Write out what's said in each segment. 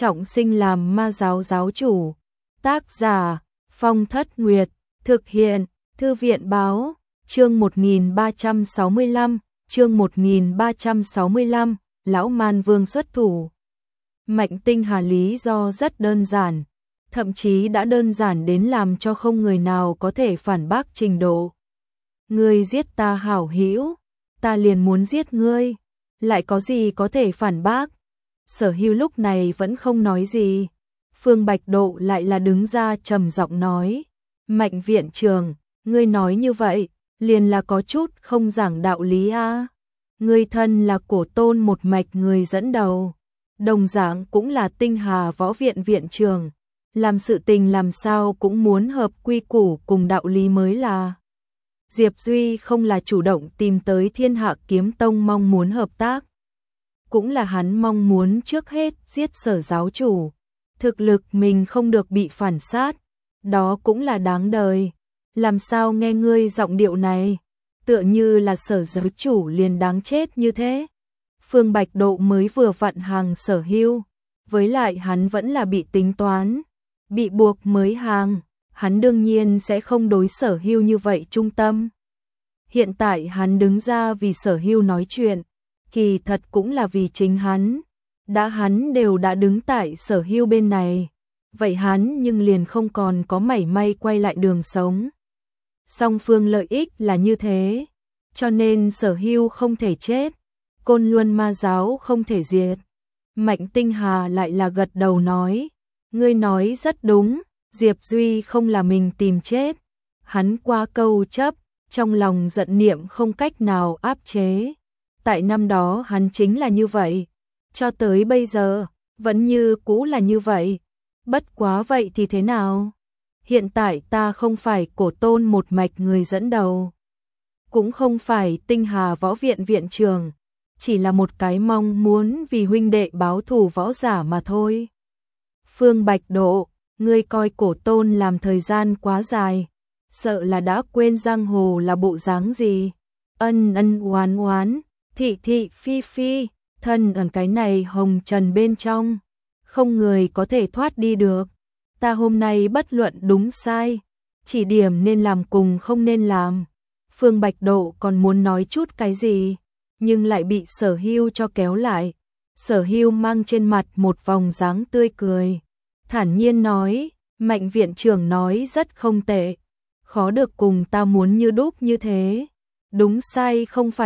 trọng sinh làm ma giáo giáo chủ. Tác giả Phong Thất Nguyệt, thực hiện Thư viện báo, chương 1365, chương 1365, Lão Man Vương xuất thủ. Mạnh Tinh Hà lý do rất đơn giản, thậm chí đã đơn giản đến làm cho không người nào có thể phản bác trình độ. Ngươi giết ta hảo hữu, ta liền muốn giết ngươi, lại có gì có thể phản bác. Sở Hưu lúc này vẫn không nói gì. Phương Bạch Độ lại là đứng ra trầm giọng nói, Mạnh viện trưởng, ngươi nói như vậy, liền là có chút không giảng đạo lý a. Ngươi thân là cổ tôn một mạch người dẫn đầu, đồng dạng cũng là Tinh Hà võ viện viện trưởng, làm sự tình làm sao cũng muốn hợp quy củ cùng đạo lý mới là. Diệp Duy không là chủ động tìm tới Thiên Hạ Kiếm Tông mong muốn hợp tác, cũng là hắn mong muốn trước hết giết Sở giáo chủ. Thực lực mình không được bị phản sát, đó cũng là đáng đời. Làm sao nghe ngươi giọng điệu này, tựa như là Sở giáo chủ liền đáng chết như thế. Phương Bạch Độ mới vừa vặn hàng Sở Hưu, với lại hắn vẫn là bị tính toán, bị buộc mới hàng, hắn đương nhiên sẽ không đối Sở Hưu như vậy trung tâm. Hiện tại hắn đứng ra vì Sở Hưu nói chuyện, kỳ thật cũng là vì chính hắn. Hắn đều đã đứng tại Sở Hưu bên này, vậy hắn nhưng liền không còn có mảy may quay lại đường sống. Song phương lợi ích là như thế, cho nên Sở Hưu không thể chết, Côn Luân ma giáo không thể diệt. Mạnh Tinh Hà lại là gật đầu nói, ngươi nói rất đúng, Diệp Duy không là mình tìm chết, hắn qua câu chấp, trong lòng giận niệm không cách nào áp chế. Tại năm đó hắn chính là như vậy, cho tới bây giờ, vẫn như cũ là như vậy. Bất quá vậy thì thế nào? Hiện tại ta không phải cổ tôn một mạch người dẫn đầu, cũng không phải Tinh Hà võ viện viện trưởng, chỉ là một cái mong muốn vì huynh đệ báo thù võ giả mà thôi. Phương Bạch Độ, ngươi coi cổ tôn làm thời gian quá dài, sợ là đã quên giang hồ là bộ dáng gì. Ân ân oán oán, thị thị phi phi, thân ở cái này hồng trần bên trong, không người có thể thoát đi được. Ta hôm nay bất luận đúng sai, chỉ điểm nên làm cùng không nên làm. Phương Bạch Độ còn muốn nói chút cái gì, nhưng lại bị Sở Hưu cho kéo lại. Sở Hưu mang trên mặt một vòng dáng tươi cười, thản nhiên nói, Mạnh viện trưởng nói rất không tệ, khó được cùng ta muốn như đúc như thế. Đúng sai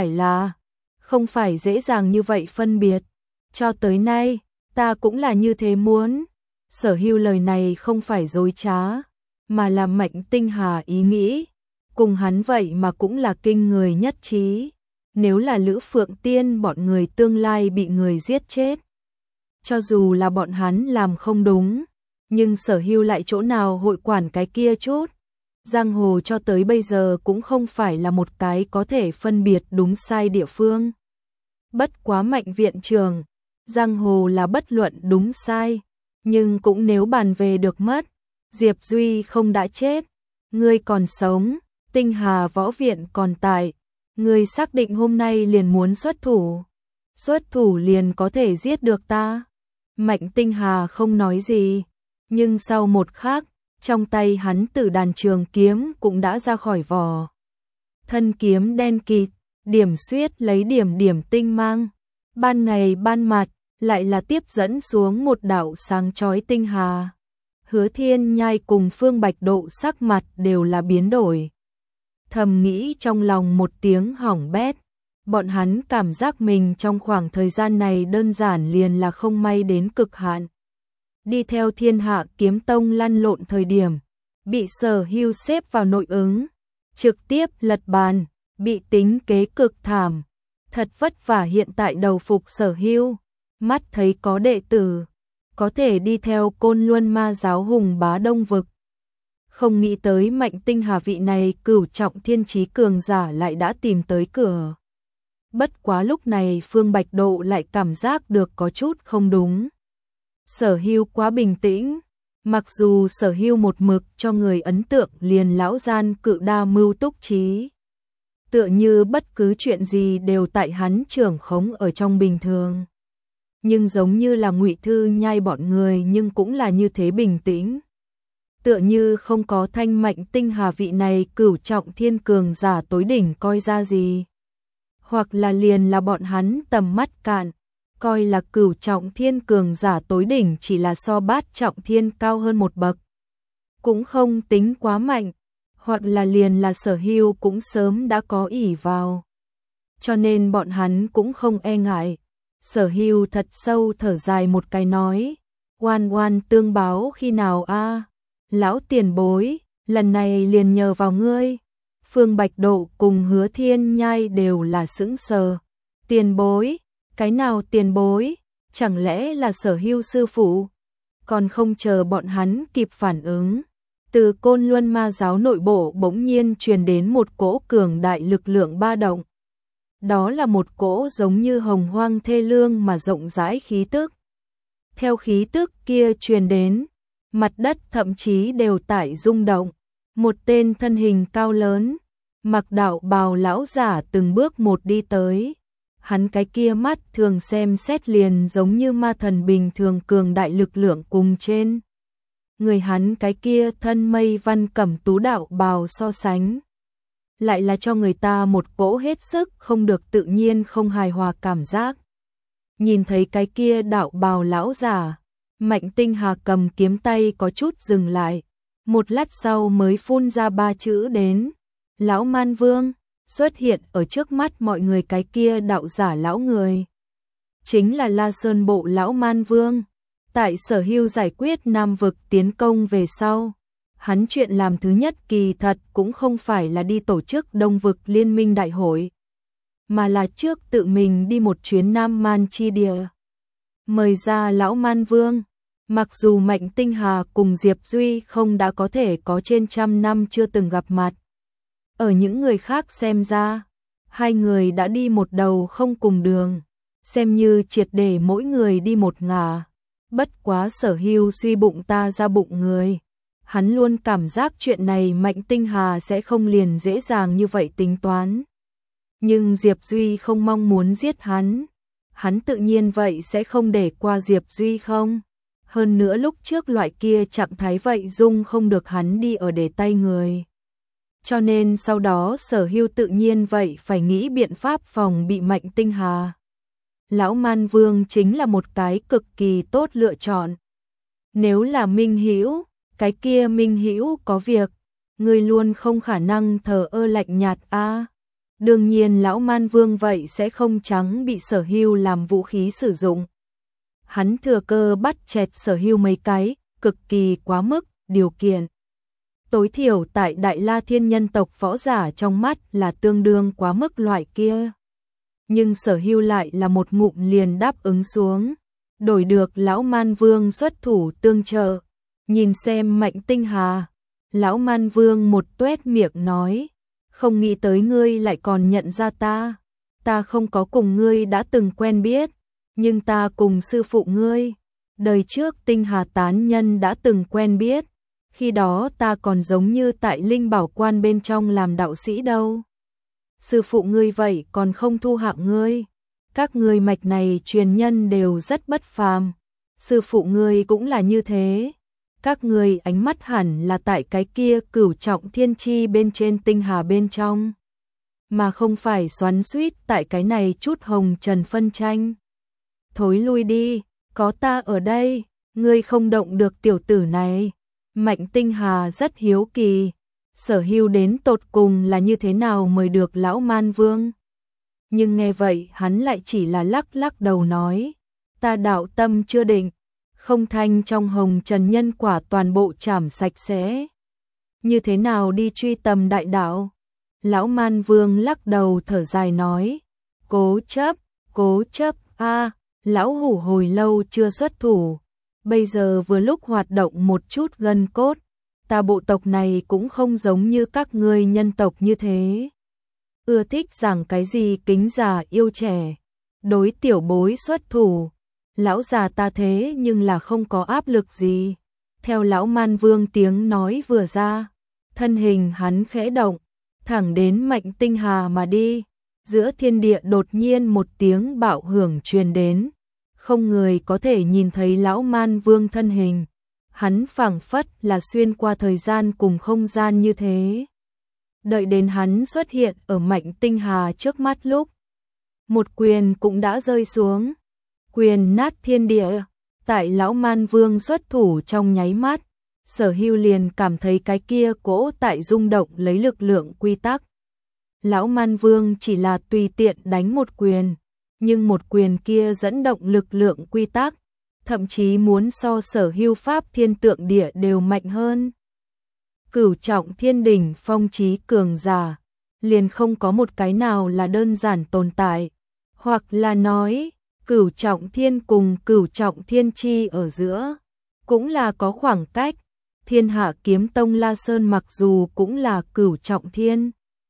không phải dễ dàng như vậy phân biệt. Cho tới nay, ta cũng là như thế muốn. Sở Hưu lời này không phải dối trá, mà là Mạnh Tinh Hà ý nghĩ. Cùng hắn vậy mà cũng là kinh người nhất trí. Nếu là Lữ Phượng Tiên bọn người tương lai bị người giết chết, cho dù là bọn hắn làm không đúng, nhưng Sở Hưu lại chỗ nào hội quản cái kia chút. Giang hồ cho tới bây giờ cũng không phải là một cái có thể phân biệt đúng sai địa phương. Bất quá Mạnh viện trưởng, giang hồ là bất luận đúng sai, nhưng cũng nếu bàn về được mất, Diệp Duy không đã chết, ngươi còn sống, Tinh Hà võ viện còn tại, ngươi xác định hôm nay liền muốn xuất thủ liền có thể giết được ta. Mạnh Tinh Hà không nói gì, nhưng sau một khắc, trong tay hắn Tử Đàn trường kiếm cũng đã ra khỏi vỏ. Thân kiếm đen kịt, điểm xuyết lấy điểm điểm tinh mang, ban ngày ban mặt, lại là tiếp dẫn xuống một đạo sáng chói tinh hà. Hứa Thiên Nhai cùng Phương Bạch Độ sắc mặt đều là biến đổi. Thầm nghĩ trong lòng một tiếng hỏng bét, bọn hắn cảm giác mình trong khoảng thời gian này đơn giản liền là không may đến cực hạn. Đi theo Thiên Hạ Kiếm Tông lăn lộn thời điểm, bị Sở Hưu xếp vào nội ứng, trực tiếp lật bàn, bị tính kế cực thảm. Thật vất vả hiện tại đầu phục Sở Hưu, mắt thấy có đệ tử, có thể đi theo Côn Luân ma giáo hùng bá Đông Vực. Không nghĩ tới Mạnh Tinh Hà vị này cửu trọng thiên chí cường giả lại đã tìm tới cửa. Bất quá lúc này Phương Bạch Độ lại cảm giác được có chút không đúng. Sở Hưu quá bình tĩnh, mặc dù Sở Hưu một mực cho người ấn tượng liền lão gian cự đa mưu túc trí, tựa như bất cứ chuyện gì đều tại hắn trưởng khống ở trong bình thường. nhưng giống như là Ngụy Thư Nhai bọn người nhưng cũng là như thế bình tĩnh. Tựa như không có Thanh Mạnh Tinh Hà vị này cửu trọng thiên cường giả tối đỉnh coi ra gì. Hoặc là liền là bọn hắn tầm mắt cạn, coi là cửu trọng thiên cường giả tối đỉnh chỉ là so bát trọng thiên cao hơn một bậc. Cũng không tính quá mạnh, hoặc là liền là Sở Hưu cũng sớm đã có ỷ vào. Cho nên bọn hắn cũng không e ngại. Sở Hưu thật sâu thở dài một cái nói, oan oan tương báo khi nào a? Lão tiền bối, lần này liền nhờ vào ngươi. Phương Bạch Độ cùng Hứa Thiên Nhai đều là sững sờ. Tiền bối, cái nào tiền bối, chẳng lẽ là Sở Hưu sư phụ? Còn không chờ bọn hắn kịp phản ứng, từ Côn Luân Ma giáo nội bộ bỗng nhiên truyền đến một cỗ cường đại lực lượng ba động. Đó là một cỗ giống như hồng hoang thê lương mà rộng rãi khí tức. Theo khí tức kia truyền đến, mặt đất thậm chí đều tại rung động. Một tên thân hình cao lớn, mặc đạo bào lão giả từng bước một đi tới. Hắn cái kia mắt thường xem xét liền giống như ma thần bình thường cường đại lực lượng cùng trên. Người hắn cái kia thân mây văn cẩm tú đạo bào so sánh. Lại là cho người ta một cỗ hết sức không được tự nhiên không hài hòa cảm giác. Nhìn thấy cái kia đạo bào lão giả, Mạnh Tinh Hà cầm kiếm tay có chút dừng lại. Một lát sau mới phun ra ba chữ đến. Lão Man Vương, xuất hiện ở trước mắt mọi người cái kia đạo giả lão người. Chính là La Sơn Bộ lão Man Vương. Tại Sở Hưu giải quyết Nam vực tiến công về sau, hắn chuyện làm thứ nhất kỳ thật cũng không phải là đi tổ chức Đông vực liên minh đại hội, mà là trước tự mình đi một chuyến Nam Man chi địa. Mời ra lão Man Vương, mặc dù Mạnh Tinh Hà cùng Diệp Duy không đã có thể có trên 100 năm chưa từng gặp mặt. Ở những người khác xem ra, hai người đã đi một đầu không cùng đường, xem như triệt để mỗi người đi một ngả. Bất quá Sở Hưu suy bụng ta ra bụng người. Hắn luôn cảm giác chuyện này Mạnh Tinh Hà sẽ không liền dễ dàng như vậy tính toán. Nhưng Diệp Duy không mong muốn giết hắn. Hắn tự nhiên vậy sẽ không để qua Diệp Duy không. Hơn nữa lúc trước loại kia trạng thái vậy dung không được hắn đi ở để tay người. Cho nên sau đó Sở Hưu tự nhiên vậy phải nghĩ biện pháp phòng bị Mạnh Tinh Hà. Lão Man Vương chính là một cái cực kỳ tốt lựa chọn. Nếu là Minh Hữu, cái kia Minh Hữu có việc, người luôn không khả năng thờ ơ lạnh nhạt a. Đương nhiên lão Man Vương vậy sẽ không trắng bị Sở Hưu làm vũ khí sử dụng. Hắn thừa cơ bắt chẹt Sở Hưu mấy cái, cực kỳ quá mức, điều kiện. Tối thiểu tại Đại La Thiên nhân tộc võ giả trong mắt là tương đương quá mức loại kia. Nhưng Sở Hưu lại là một ngụm liền đáp ứng xuống, đổi được lão Man Vương xuất thủ tương trợ. Nhìn xem Mạnh Tinh Hà, lão Man Vương một tuét miệng nói, không nghĩ tới ngươi lại còn nhận ra ta. Ta không có cùng ngươi đã từng quen biết, nhưng ta cùng sư phụ ngươi, đời trước Tinh Hà tán nhân đã từng quen biết. Khi đó ta còn giống như tại Linh Bảo Quan bên trong làm đạo sĩ đâu. Sư phụ ngươi vậy còn không thu hạng ngươi. Các ngươi mạch này truyền nhân đều rất bất phàm. Sư phụ ngươi cũng là như thế. Các ngươi ánh mắt hẳn là tại cái kia cửu trọng thiên chi bên trên Tinh Hà bên trong, mà không phải xoắn xuýt tại cái này chút hồng trần phân tranh. Thối lui đi, có ta ở đây, ngươi không động được tiểu tử này. Mạnh Tinh Hà rất hiếu kỳ, Sở Hưu đến tột cùng là như thế nào mời được lão Man Vương. Nhưng nghe vậy hắn lại chỉ là lắc lắc đầu nói, ta đạo tâm chưa định, không thanh trong hồng trần nhân quả toàn bộ trảm sạch sẽ. Như thế nào đi truy tầm đại đạo? Lão Man Vương lắc đầu thở dài nói, cố chấp a, lão hủ hồi lâu chưa xuất thủ. Bây giờ vừa lúc hoạt động một chút gân cốt, ta bộ tộc này cũng không giống như các ngươi nhân tộc như thế. Ưa thích rằng cái gì kính già yêu trẻ, đối tiểu bối xuất thủ. Lão già ta thế nhưng là không có áp lực gì. Theo lão Man Vương tiếng nói vừa ra, thân hình hắn khẽ động, thẳng đến Mạnh Tinh Hà mà đi. Giữa thiên địa đột nhiên một tiếng bạo hưởng truyền đến. không người có thể nhìn thấy lão Man Vương thân hình. Hắn phảng phất là xuyên qua thời gian cùng không gian như thế. Đợi đến hắn xuất hiện ở Mạnh Tinh Hà trước mắt lúc, một quyền cũng đã rơi xuống, quyền nát thiên địa. Tại lão Man Vương xuất thủ trong nháy mắt, Sở Hưu liền cảm thấy cái kia cỗ tại rung động lấy lực lượng quy tắc. Lão Man Vương chỉ là tùy tiện đánh một quyền, nhưng một quyền kia dẫn động lực lượng quy tắc, thậm chí muốn so Sở Hưu pháp thiên tượng địa đều mạnh hơn. Cửu trọng thiên đỉnh phong chí cường giả, liền không có một cái nào là đơn giản tồn tại, hoặc là nói, cửu trọng thiên cùng cửu trọng thiên chi ở giữa, cũng là có khoảng cách. Thiên Hạ Kiếm Tông La Sơn mặc dù cũng là cửu trọng thiên,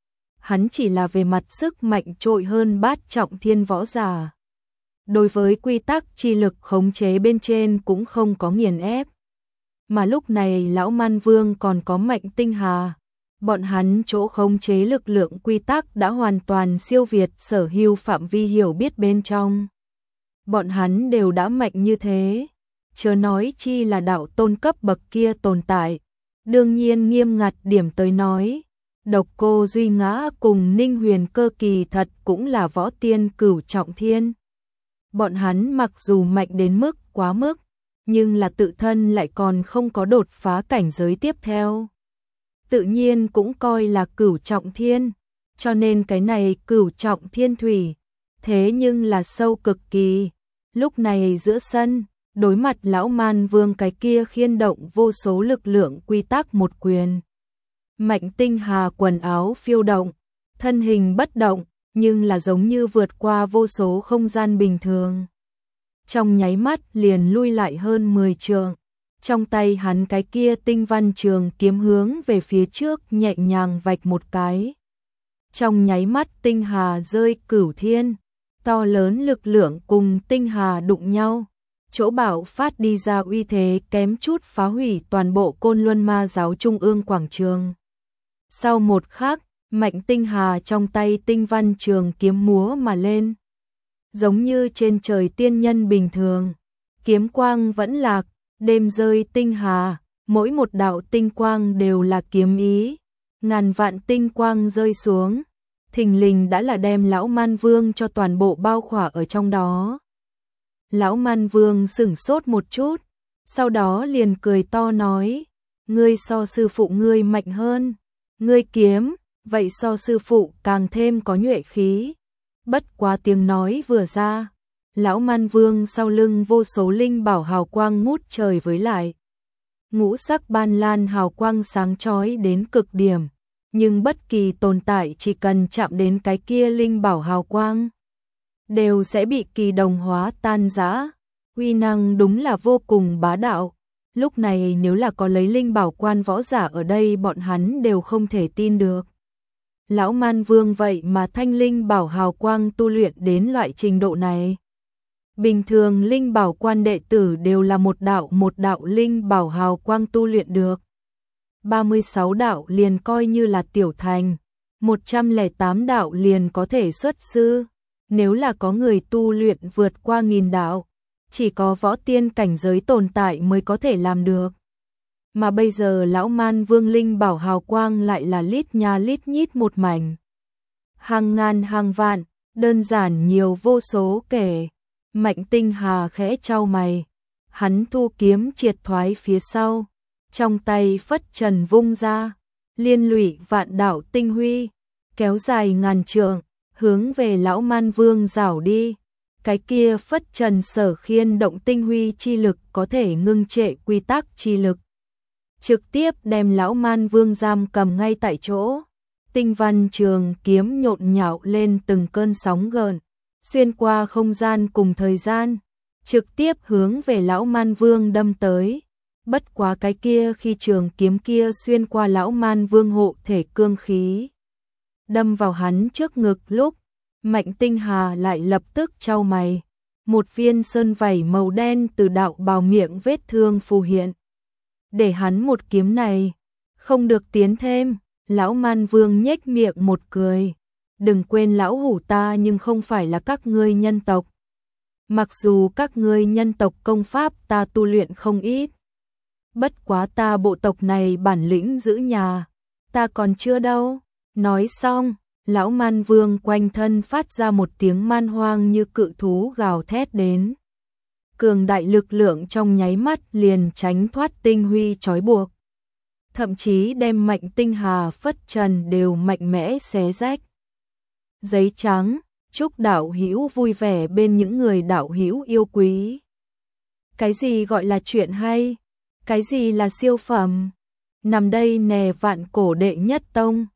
hắn chỉ là về mặt sức mạnh trội hơn bát trọng thiên võ giả. Đối với quy tắc chi lực khống chế bên trên cũng không có nghiền ép. Mà lúc này lão Man Vương còn có Mạnh Tinh Hà, bọn hắn chỗ khống chế lực lượng quy tắc đã hoàn toàn siêu việt Sở Hưu phạm vi hiểu biết bên trong. Bọn hắn đều đã mạnh như thế, chớ nói chi là đạo tôn cấp bậc kia tồn tại. Đương nhiên nghiêm ngặt điểm tới nói, Độc Cô Duy Ngã cùng Ninh Huyền Cơ kỳ thật cũng là võ tiên cửu trọng thiên. Bọn hắn mặc dù mạnh đến mức quá mức, nhưng là tự thân lại còn không có đột phá cảnh giới tiếp theo. Tự nhiên cũng coi là cửu trọng thiên, cho nên cái này cửu trọng thiên thủy, thế nhưng là sâu cực kỳ. Lúc này giữa sân, đối mặt lão Man Vương cái kia khiên động vô số lực lượng quy tắc một quyền. Mạnh Tinh Hà quần áo phiêu động, thân hình bất động, nhưng là giống như vượt qua vô số không gian bình thường. Trong nháy mắt liền lui lại hơn 10 trượng, trong tay hắn cái kia tinh văn trường kiếm hướng về phía trước nhẹ nhàng vạch một cái. Trong nháy mắt Tinh Hà rơi cửu thiên, to lớn lực lượng cùng Tinh Hà đụng nhau, chỗ bạo phát đi ra uy thế kém chút phá hủy toàn bộ Côn Luân Ma giáo trung ương quảng trường. Sau một khắc, Mạnh Tinh Hà trong tay tinh văn trường kiếm múa mà lên, giống như trên trời tiên nhân bình thường, kiếm quang vẫn lạc, đêm rơi tinh hà, mỗi một đạo tinh quang đều là kiếm ý, ngàn vạn tinh quang rơi xuống, thình lình đã là đem lão Man Vương cho toàn bộ bao khỏa ở trong đó. Lão Man Vương sửng sốt một chút, sau đó liền cười to nói, ngươi so sư phụ ngươi mạnh hơn, ngươi kiếm, vậy so sư phụ càng thêm có nhuệ khí. Bất quá tiếng nói vừa ra, lão Man Vương sau lưng vô số linh bảo hào quang ngút trời với lại. Ngũ sắc ban lan hào quang sáng chói đến cực điểm, nhưng bất kỳ tồn tại chỉ cần chạm đến cái kia linh bảo hào quang, đều sẽ bị kỳ đồng hóa tan rã. Uy năng đúng là vô cùng bá đạo. Lúc này nếu là có lấy linh bảo quan võ giả ở đây bọn hắn đều không thể tin được. Lão Man Vương vậy mà thanh linh bảo hào quang tu luyện đến loại trình độ này. Bình thường linh bảo quan đệ tử đều là một đạo linh bảo hào quang tu luyện được. 36 đạo liền coi như là tiểu thành, 108 đạo liền có thể xuất sư. Nếu là có người tu luyện vượt qua 1000 đạo, chỉ có võ tiên cảnh giới tồn tại mới có thể làm được. Mà bây giờ lão Man Vương linh bảo hào quang lại là lít nha lít nhít một mảnh. Hàng ngàn hàng vạn, đơn giản nhiều vô số kể. Mạnh Tinh Hà khẽ chau mày, hắn thu kiếm triệt thoái phía sau, trong tay phất trần vung ra, liên lụy vạn đạo tinh huy, kéo dài ngàn trượng, hướng về lão Man Vương rảo đi. Cái kia phất trần sở khiên động tinh huy chi lực có thể ngưng trệ quy tắc chi lực, trực tiếp đem lão Man Vương giam cầm ngay tại chỗ. Tinh văn trường kiếm nhộn nhạo lên từng cơn sóng gợn, xuyên qua không gian cùng thời gian, trực tiếp hướng về lão Man Vương đâm tới. Bất quá cái kia khi trường kiếm kia xuyên qua lão Man Vương hộ thể cương khí, đâm vào hắn trước ngực lúc, Mạnh Tinh Hà lại lập tức chau mày. Một viên sơn vảy màu đen từ đạo bào miệng vết thương phù hiện. Để hắn một kiếm này, không được tiến thêm. Lão Man Vương nhếch miệng một cười. Đừng quên lão hủ ta nhưng không phải là các ngươi nhân tộc. Mặc dù các ngươi nhân tộc công pháp ta tu luyện không ít, bất quá ta bộ tộc này bản lĩnh giữ nhà, ta còn chưa đâu. Nói xong, lão man vương quanh thân phát ra một tiếng man hoang như cự thú gào thét đến. Cường đại lực lượng trong nháy mắt liền tránh thoát tinh huy trói buộc. Thậm chí đem mạnh tinh hà phất trần đều mạnh mẽ xé rách. Giấy trắng, chúc đạo hữu vui vẻ bên những người đạo hữu yêu quý. Cái gì gọi là chuyện hay? Cái gì là siêu phẩm? Nằm đây nè vạn cổ đệ nhất tông.